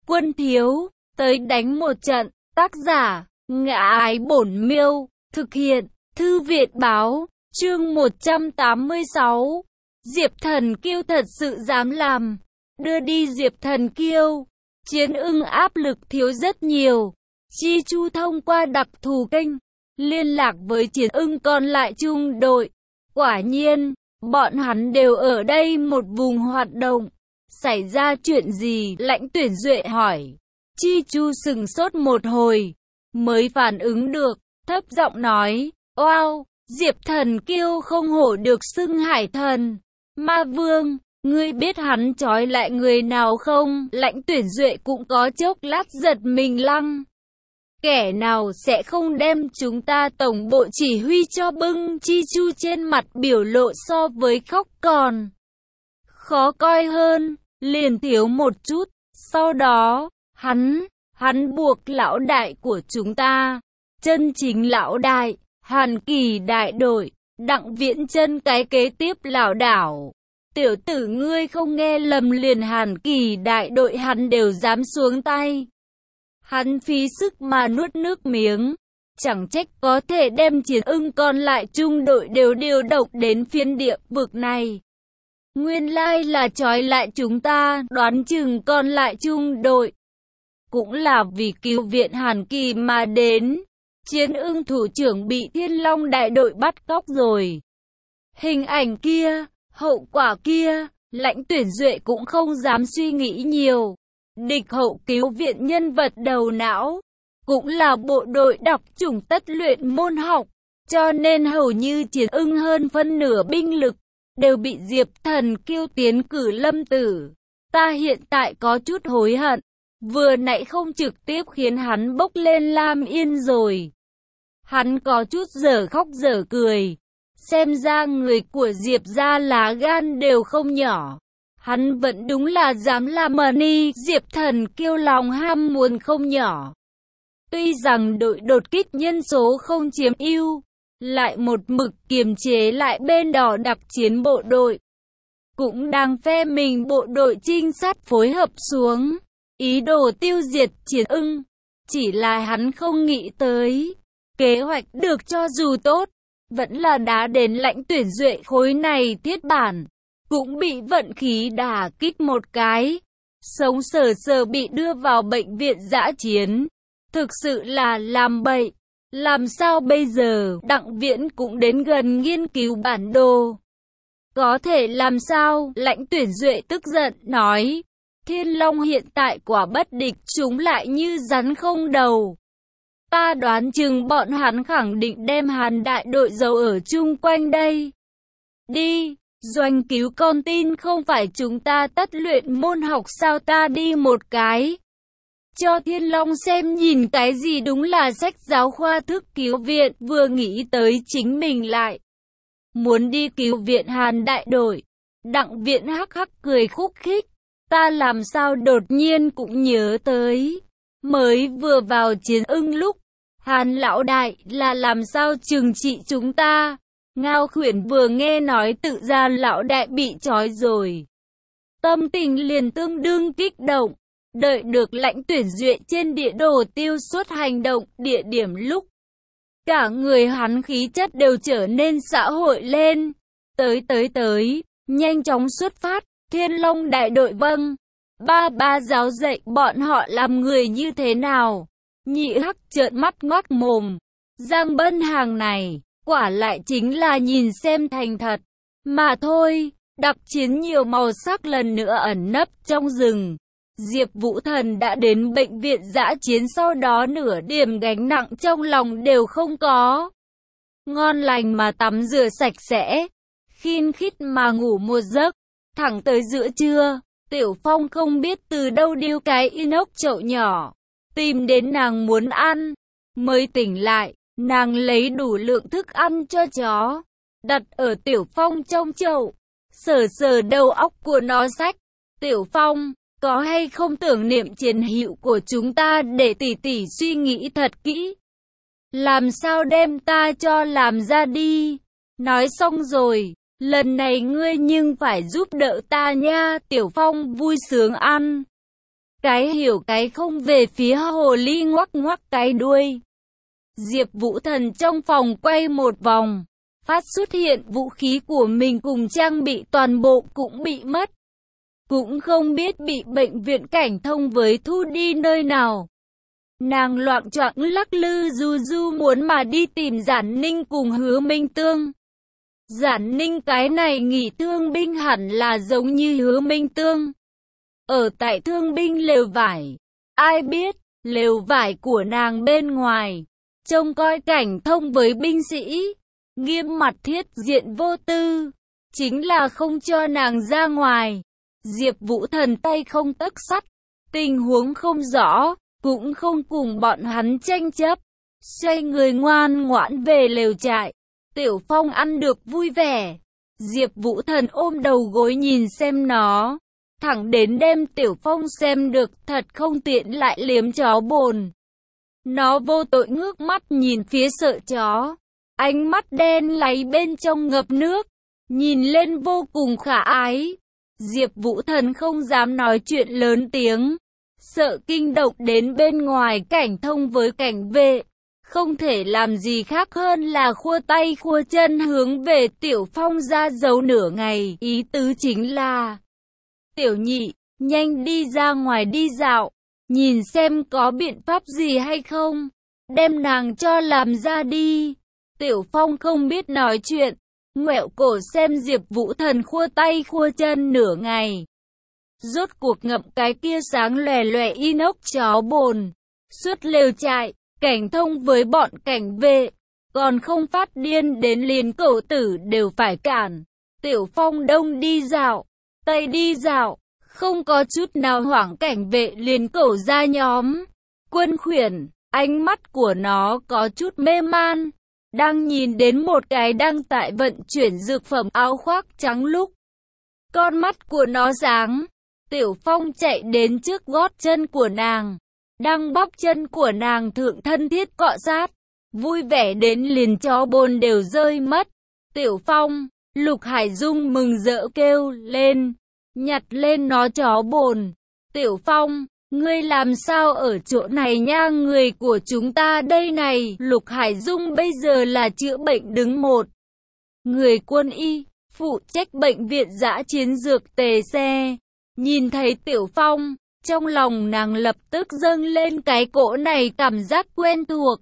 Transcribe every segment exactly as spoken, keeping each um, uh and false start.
Quân thiếu, tới đánh một trận. Tác giả, Ngã Ái Bổn Miêu. Thực hiện, Thư viện báo. Chương một trăm tám mươi sáu. Diệp Thần Kiêu thật sự dám làm. Đưa đi Diệp Thần Kiêu. Chiến Ưng áp lực thiếu rất nhiều. Chi Chu thông qua đặc thù kênh liên lạc với Chiến Ưng còn lại trung đội. Quả nhiên, bọn hắn đều ở đây một vùng hoạt động. Xảy ra chuyện gì? Lãnh Tuyển Duệ hỏi. Chi Chu sừng sốt một hồi, mới phản ứng được, thấp giọng nói, oao, Diệp Thần Kiêu không hổ được xưng hải thần. Ma Vương, ngươi biết hắn trói lại người nào không? Lãnh Tuyển Duệ cũng có chốc lát giật mình lăng. Kẻ nào sẽ không đem chúng ta tổng bộ chỉ huy cho bưng? Chi Chu trên mặt biểu lộ so với khóc còn khó coi hơn, liền thiếu một chút. Sau đó, hắn, hắn buộc lão đại của chúng ta, chân chính lão đại, Hàn Kỳ đại đội, Đặng Viễn Chân cái kế tiếp lão đảo. Tiểu tử ngươi không nghe lầm, liền Hàn Kỳ đại đội hắn đều dám xuống tay. Hắn phí sức mà nuốt nước miếng, chẳng trách có thể đem Chiến Ưng còn lại trung đội đều điều động đến phiên địa vực này. Nguyên lai là trói lại chúng ta, đoán chừng còn lại trung đội cũng là vì cứu viện Hàn Kỳ mà đến. Chiến Ưng thủ trưởng bị Thiên Long đại đội bắt cóc rồi. Hình ảnh kia, hậu quả kia, Lãnh Tuyển Duệ cũng không dám suy nghĩ nhiều. Địch hậu cứu viện nhân vật đầu não, cũng là bộ đội đặc chủng tất luyện môn học, cho nên hầu như Chiến Ưng hơn phân nửa binh lực đều bị Diệp Thần Kiêu tiến cử lâm tử. Ta hiện tại có chút hối hận, vừa nãy không trực tiếp khiến hắn bốc lên Lam Yên rồi. Hắn có chút dở khóc dở cười, xem ra người của Diệp gia lá gan đều không nhỏ. Hắn vẫn đúng là dám làm mani. Diệp Thần Kiêu lòng ham muốn không nhỏ. Tuy rằng đội đột kích nhân số không chiếm ưu, lại một mực kiềm chế lại bên đỏ đặc chiến bộ đội, cũng đang phe mình bộ đội trinh sát phối hợp xuống, ý đồ tiêu diệt Chiến Ưng. Chỉ là hắn không nghĩ tới, kế hoạch được cho dù tốt, vẫn là đá đến Lãnh Tuyển Duệ khối này thiết bản, cũng bị vận khí đả kích một cái, sống sờ sờ bị đưa vào bệnh viện dã chiến. Thực sự là làm bậy. Làm sao bây giờ? Đặng Viễn cũng đến gần nghiên cứu bản đồ. Có thể làm sao? Lãnh Tuyển Duệ tức giận nói. Thiên Long hiện tại quả bất địch, chúng lại như rắn không đầu. Ta đoán chừng bọn hắn khẳng định đem Hàn đại đội giấu ở chung quanh đây. Đi, doanh cứu con tin không phải chúng ta tất luyện môn học sao? Ta đi một cái cho Thiên Long xem nhìn cái gì, đúng là sách giáo khoa thức cứu viện. Vừa nghĩ tới chính mình lại muốn đi cứu viện Hàn đại đội, Đặng Viễn hắc hắc cười khúc khích. Ta làm sao đột nhiên cũng nhớ tới, mới vừa vào Chiến Ưng lúc, Hàn lão đại là làm sao trừng trị chúng ta. Ngao Khuyển vừa nghe nói tự ra lão đại bị trói rồi, tâm tình liền tương đương kích động. Đợi được Lãnh Tuyển Duệ trên địa đồ tiêu xuất hành động địa điểm lúc, cả người hắn khí chất đều trở nên xã hội lên. Tới tới tới, nhanh chóng xuất phát. Thiên Long đại đội vâng. Ba ba giáo dạy bọn họ làm người như thế nào. Nhị hắc trợn mắt ngoác mồm. Giang Bân hàng này, quả lại chính là nhìn xem thành thật mà thôi. Đặc chiến nhiều màu sắc lần nữa ẩn nấp trong rừng. Diệp Vũ Thần đã đến bệnh viện dã chiến, sau đó nửa điểm gánh nặng trong lòng đều không có. Ngon lành mà tắm rửa sạch sẽ, khin khít mà ngủ một giấc. Thẳng tới giữa trưa, Tiểu Phong không biết từ đâu điêu cái inox chậu nhỏ, tìm đến nàng muốn ăn. Mới tỉnh lại, nàng lấy đủ lượng thức ăn cho chó, đặt ở Tiểu Phong trong chậu, sờ sờ đầu óc của nó xách. Tiểu Phong, có hay không tưởng niệm chiến hữu của chúng ta để tỷ tỷ suy nghĩ thật kỹ. Làm sao đem ta cho làm ra đi. Nói xong rồi, lần này ngươi nhưng phải giúp đỡ ta nha. Tiểu Phong vui sướng ăn cái hiểu cái không về phía hồ ly ngoắc ngoắc cái đuôi. Diệp Vũ Thần trong phòng quay một vòng, phát xuất hiện vũ khí của mình cùng trang bị toàn bộ cũng bị mất. Cũng không biết bị bệnh viện cảnh thông với thu đi nơi nào. Nàng loạng choạng lắc lư du du muốn mà đi tìm Giản Ninh cùng Hứa Minh Tương. Giản Ninh cái này nghỉ thương binh hẳn là giống như Hứa Minh Tương. Ở tại thương binh lều vải, ai biết, lều vải của nàng bên ngoài, trông coi cảnh thông với binh sĩ, nghiêm mặt thiết diện vô tư, chính là không cho nàng ra ngoài. Diệp Vũ Thần tay không tấc sắt, tình huống không rõ, cũng không cùng bọn hắn tranh chấp, xoay người ngoan ngoãn về lều trại. Tiểu Phong ăn được vui vẻ, Diệp Vũ Thần ôm đầu gối nhìn xem nó, thẳng đến đêm Tiểu Phong xem được thật không tiện lại liếm chó bồn. Nó vô tội ngước mắt nhìn phía sợ chó, ánh mắt đen láy bên trong ngập nước, nhìn lên vô cùng khả ái. Diệp Vũ Thần không dám nói chuyện lớn tiếng, sợ kinh động đến bên ngoài cảnh thông với cảnh vệ, không thể làm gì khác hơn là khua tay khua chân hướng về Tiểu Phong ra dấu nửa ngày, ý tứ chính là: Tiểu nhị, nhanh đi ra ngoài đi dạo, nhìn xem có biện pháp gì hay không, đem nàng cho làm ra đi. Tiểu Phong không biết nói chuyện, ngoẹo cổ xem Diệp Vũ Thần khua tay khua chân nửa ngày. Rốt cuộc ngậm cái kia sáng lòe lòe inox chó bồn, suốt lều trại, cảnh thông với bọn cảnh vệ, còn không phát điên đến liền cậu tử đều phải cản. Tiểu Phong đông đi dạo, tây đi dạo, không có chút nào hoảng cảnh vệ liền cẩu ra nhóm. Quân khuyển, ánh mắt của nó có chút mê man, đang nhìn đến một cái đang tại vận chuyển dược phẩm áo khoác trắng lúc. Con mắt của nó sáng, Tiểu Phong chạy đến trước gót chân của nàng, đang bắp chân của nàng thượng thân thiết cọ sát, vui vẻ đến liền chó bồn đều rơi mất. Tiểu Phong, Lục Hải Dung mừng rỡ kêu lên, nhặt lên nó chó bồn. Tiểu Phong, ngươi làm sao ở chỗ này nha, người của chúng ta đây này. Lục Hải Dung bây giờ là chữa bệnh đứng một. Người quân y, phụ trách bệnh viện dã chiến dược tề xe. Nhìn thấy Tiểu Phong, trong lòng nàng lập tức dâng lên cái cỗ này cảm giác quen thuộc.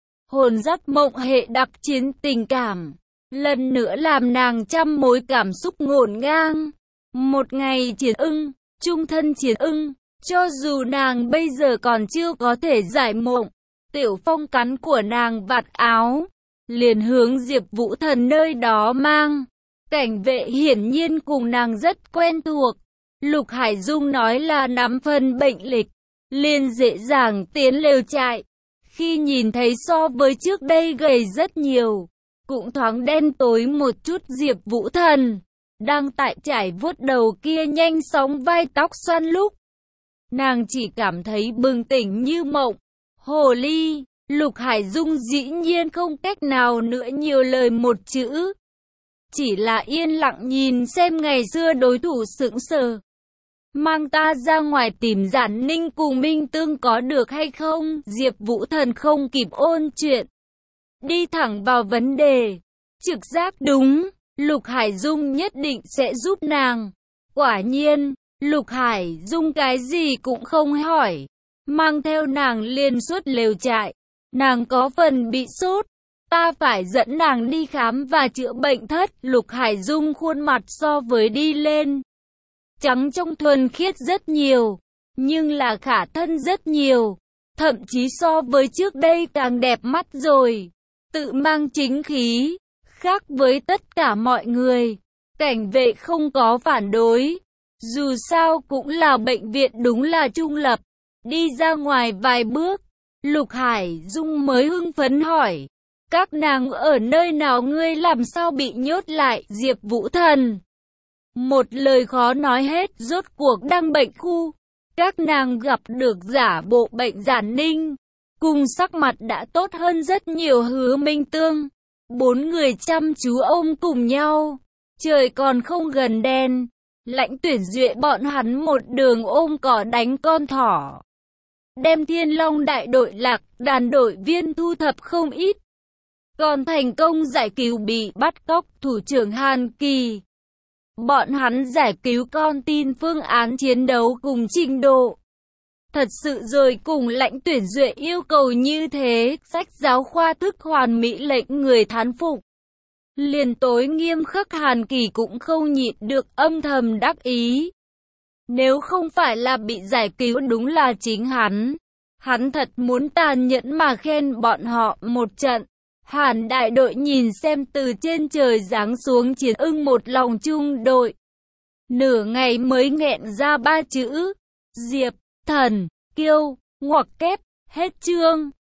Hồn dắt mộng hệ đặc chiến tình cảm, lần nữa làm nàng trăm mối cảm xúc ngổn ngang. Một ngày chiến ưng, trung thân chiến ưng, cho dù nàng bây giờ còn chưa có thể giải mộng. Tiểu Phong cắn của nàng vạt áo, liền hướng Diệp Vũ Thần nơi đó mang. Cảnh vệ hiển nhiên cùng nàng rất quen thuộc. Lục Hải Dung nói là nắm phần bệnh lịch, liền dễ dàng tiến lều trại. Khi nhìn thấy so với trước đây gầy rất nhiều, cũng thoáng đen tối một chút Diệp Vũ Thần, đang tại trải vuốt đầu kia nhanh sóng vai tóc xoăn lúc. Nàng chỉ cảm thấy bừng tỉnh như mộng. Hồ ly, Lục Hải Dung dĩ nhiên không cách nào nữa nhiều lời một chữ. Chỉ là yên lặng nhìn xem ngày xưa đối thủ sững sờ. Mang ta ra ngoài tìm Giản Ninh cùng Minh Tương có được hay không? Diệp Vũ Thần không kịp ôn chuyện, đi thẳng vào vấn đề. Trực giác đúng, Lục Hải Dung nhất định sẽ giúp nàng. Quả nhiên, Lục Hải Dung cái gì cũng không hỏi, mang theo nàng liền suốt lều trại. Nàng có phần bị sốt, ta phải dẫn nàng đi khám và chữa bệnh thất. Lục Hải Dung khuôn mặt so với đi lên trắng trong thuần khiết rất nhiều, nhưng là khả thân rất nhiều, thậm chí so với trước đây càng đẹp mắt rồi. Tự mang chính khí, khác với tất cả mọi người. Cảnh vệ không có phản đối, dù sao cũng là bệnh viện đúng là trung lập. Đi ra ngoài vài bước, Lục Hải Dung mới hưng phấn hỏi, các nàng ở nơi nào, ngươi làm sao bị nhốt lại? Diệp Vũ Thần một lời khó nói hết, rốt cuộc đang bệnh khu. Các nàng gặp được giả bộ bệnh Giản Ninh, cùng sắc mặt đã tốt hơn rất nhiều Hứa Minh Tương. Bốn người chăm chú ôm cùng nhau, trời còn không gần đen, Lãnh Tuyển Duệ bọn hắn một đường ôm cỏ đánh con thỏ, đem Thiên Long đại đội lạc đàn đội viên thu thập không ít, còn thành công giải cứu bị bắt cóc thủ trưởng Hàn Kỳ. Bọn hắn giải cứu con tin phương án chiến đấu cùng trình độ. Thật sự rồi cùng Lãnh Tuyển Duệ yêu cầu như thế, sách giáo khoa thức hoàn mỹ lệnh người thán phục. Liền tối nghiêm khắc Hàn Kỳ cũng không nhịn được âm thầm đắc ý. Nếu không phải là bị giải cứu đúng là chính hắn. Hắn thật muốn tàn nhẫn mà khen bọn họ một trận. Hàn đại đội nhìn xem từ trên trời giáng xuống chiến ưng một lòng chung đội. Nửa ngày mới nghẹn ra ba chữ. Diệp, Thần, Kiêu, ngoặc kép, hết chương.